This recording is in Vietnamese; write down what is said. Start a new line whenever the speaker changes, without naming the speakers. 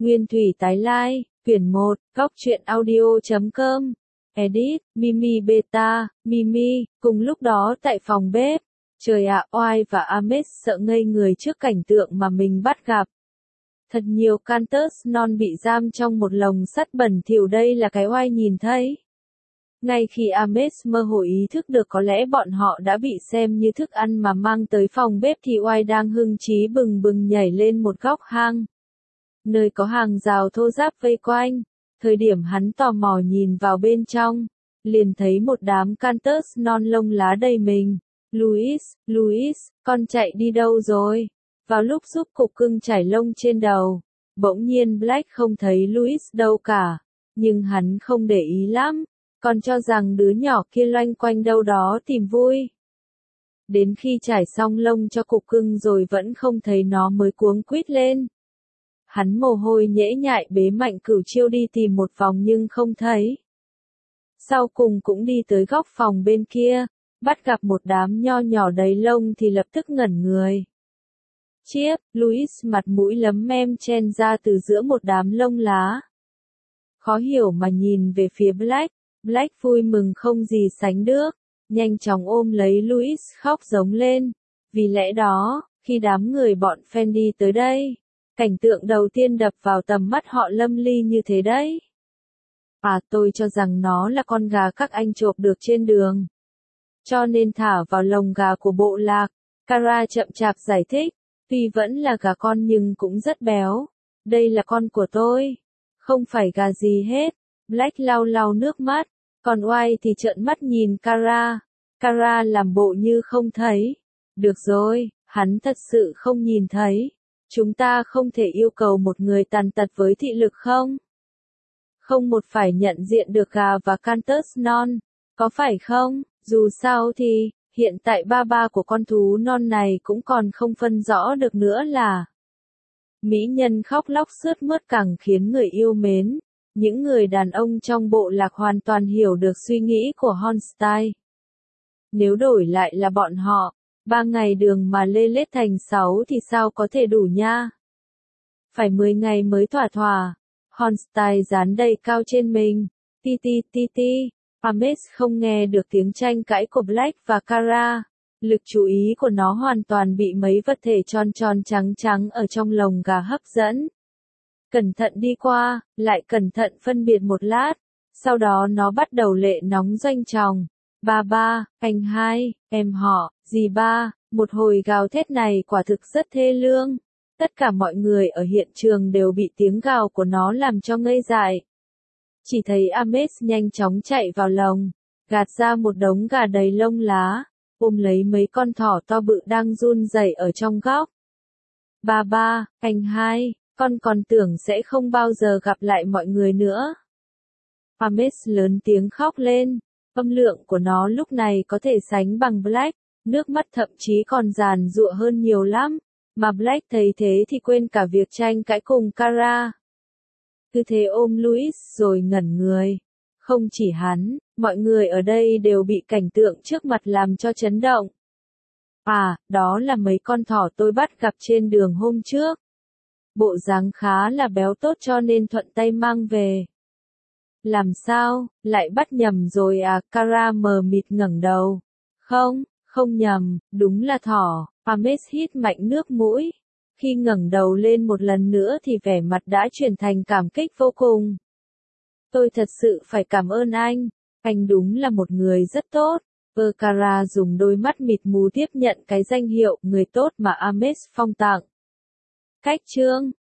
Nguyên thủy tái lai, quyển 1, góc truyện audio.com. Edit, Mimi Beta, Mimi, cùng lúc đó tại phòng bếp. Trời ạ, Oai và Ahmed sợ ngây người trước cảnh tượng mà mình bắt gặp. Thật nhiều Cantus non bị giam trong một lồng sắt bẩn thỉu, đây là cái Oai nhìn thấy. Ngay khi Ahmed mơ hồ ý thức được có lẽ bọn họ đã bị xem như thức ăn mà mang tới phòng bếp thì Oai đang hưng trí bừng bừng nhảy lên một góc hang, nơi có hàng rào thô ráp vây quanh. Thời điểm hắn tò mò nhìn vào bên trong, liền thấy một đám Cantus non lông lá đầy mình. Louis, con chạy đi đâu rồi? Vào lúc giúp cục cưng chải lông trên đầu, bỗng nhiên Black không thấy Louis đâu cả, nhưng hắn không để ý lắm, còn cho rằng đứa nhỏ kia loanh quanh đâu đó tìm vui. Đến khi chải xong lông cho cục cưng rồi vẫn không thấy nó mới cuống quýt lên. Hắn mồ hôi nhễ nhại bế Mạnh Cửu Chiêu đi tìm một vòng nhưng không thấy. Sau cùng cũng đi tới góc phòng bên kia, bắt gặp một đám nho nhỏ đầy lông thì lập tức ngẩn người. Chiếc, Louis mặt mũi lấm mem chen ra từ giữa một đám lông lá. Khó hiểu mà nhìn về phía Black, Black vui mừng không gì sánh được, nhanh chóng ôm lấy Louis khóc giống lên. Vì lẽ đó, khi đám người bọn Fendi tới đây, cảnh tượng đầu tiên đập vào tầm mắt họ lâm ly như thế đấy. À, tôi cho rằng nó là con gà các anh chộp được trên đường, cho nên thả vào lồng gà của bộ lạc. Kara chậm chạp giải thích, tuy vẫn là gà con nhưng cũng rất béo. Đây là con của tôi, không phải gà gì hết. Black lau lau nước mắt, còn Oai thì trợn mắt nhìn Kara. Kara làm bộ như không thấy. Được rồi, hắn thật sự không nhìn thấy. Chúng ta không thể yêu cầu một người tàn tật với thị lực không? Không một phải nhận diện được gà và Cantus non, có phải không? Dù sao thì, hiện tại ba của con thú non này cũng còn không phân rõ được nữa là. Mỹ nhân khóc lóc sướt mướt càng khiến người yêu mến. Những người đàn ông trong bộ lạc hoàn toàn hiểu được suy nghĩ của Hornstein. Nếu đổi lại là bọn họ, 3 ngày đường mà lê lết thành 6 thì sao có thể đủ nha? Phải 10 ngày mới thỏa. Hornstein dán đầy cao trên mình. Ti. Ahmed không nghe được tiếng tranh cãi của Black và Kara. Lực chú ý của nó hoàn toàn bị mấy vật thể tròn trắng ở trong lồng gà hấp dẫn. Cẩn thận đi qua, lại cẩn thận phân biệt một lát. Sau đó nó bắt đầu lệ nóng doanh tròng. Ba, anh hai, em họ, dì ba. Một hồi gào thét này quả thực rất thê lương. Tất cả mọi người ở hiện trường đều bị tiếng gào của nó làm cho ngây dại. Chỉ thấy Ahmed nhanh chóng chạy vào lồng, gạt ra một đống gà đầy lông lá, ôm lấy mấy con thỏ to bự đang run rẩy ở trong góc. Ba, anh hai, con còn tưởng sẽ không bao giờ gặp lại mọi người nữa. Ahmed lớn tiếng khóc lên, âm lượng của nó lúc này có thể sánh bằng Black, nước mắt thậm chí còn giàn giụa hơn nhiều lắm, mà Black thấy thế thì quên cả việc tranh cãi cùng Kara. Cứ thế ôm Louis rồi ngẩn người. Không chỉ hắn, mọi người ở đây đều bị cảnh tượng trước mặt làm cho chấn động. À, đó là mấy con thỏ tôi bắt gặp trên đường hôm trước. Bộ dáng khá là béo tốt cho nên thuận tay mang về. Làm sao, lại bắt nhầm rồi à? Kara mờ mịt ngẩng đầu. Không nhầm, đúng là thỏ. Ahmed hít mạnh nước mũi. Khi ngẩng đầu lên một lần nữa thì vẻ mặt đã chuyển thành cảm kích vô cùng. Tôi thật sự phải cảm ơn anh đúng là một người rất tốt. Kara dùng đôi mắt mịt mù tiếp nhận cái danh hiệu người tốt mà Ahmed phong tặng. Cách chương